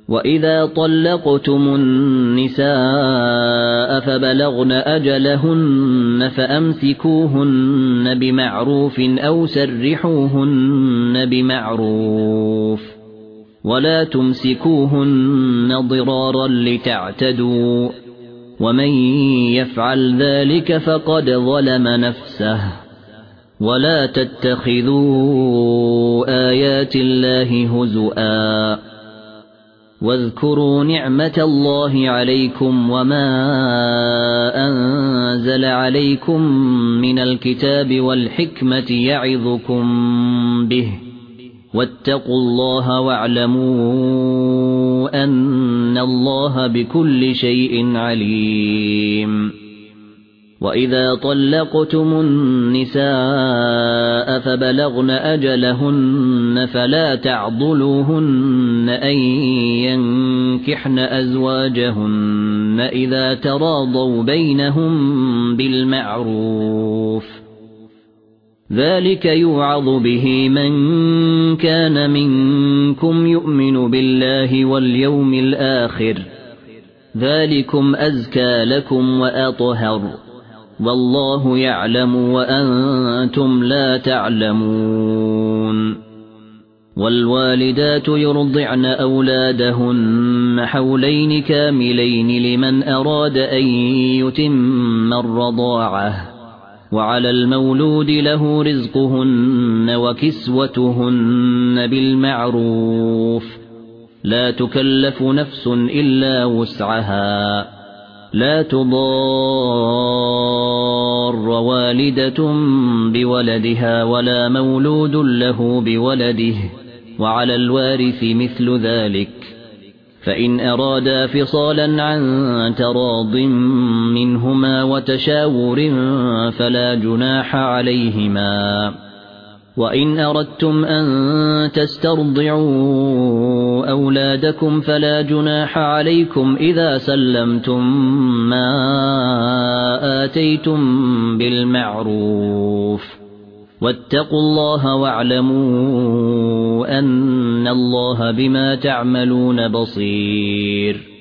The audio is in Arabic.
وإذا طلقتم النساء فبلغن أجلهن فأمسكوهن بمعروف أو سرحوهن بمعروف ولا تمسكوهن ضرارا لتعتدوا ومن يفعل ذلك فقد ظلم نفسه ولا تتخذوا آيات الله هزؤا واذكروا نعمة الله عليكم وما أنزل عليكم من الكتاب والحكمة يعظكم به واتقوا الله واعلموا أن الله بكل شيء عليم وإذا طلقتم النساء فبلغن أجلهن فلا تعضلوهن أن ينكحن أزواجهن إذا تراضوا بينهم بالمعروف ذلك يوعظ به من كان منكم يؤمن بالله واليوم الآخر ذلكم أزكى لكم وأطهر والله يعلم وأنتم لا تعلمون والوالدات يرضعن أولادهن حولين كاملين لمن أراد أن يتم الرضاعة وعلى المولود له رزقهن وكسوتهن بالمعروف لا تكلف نفس إلا وسعها لا تضار والدة بولدها ولا مولود له بولده وعلى الوارث مثل ذلك فإن أرادا فصالا عن تراض منهما وتشاور فلا جناح عليهما وإن أردتم أن تسترضعوا أولادكم فلا جناح عليكم إذا سلمتم ما آتيتم بالمعروف واتقوا الله واعلموا أن الله بما تعملون بصير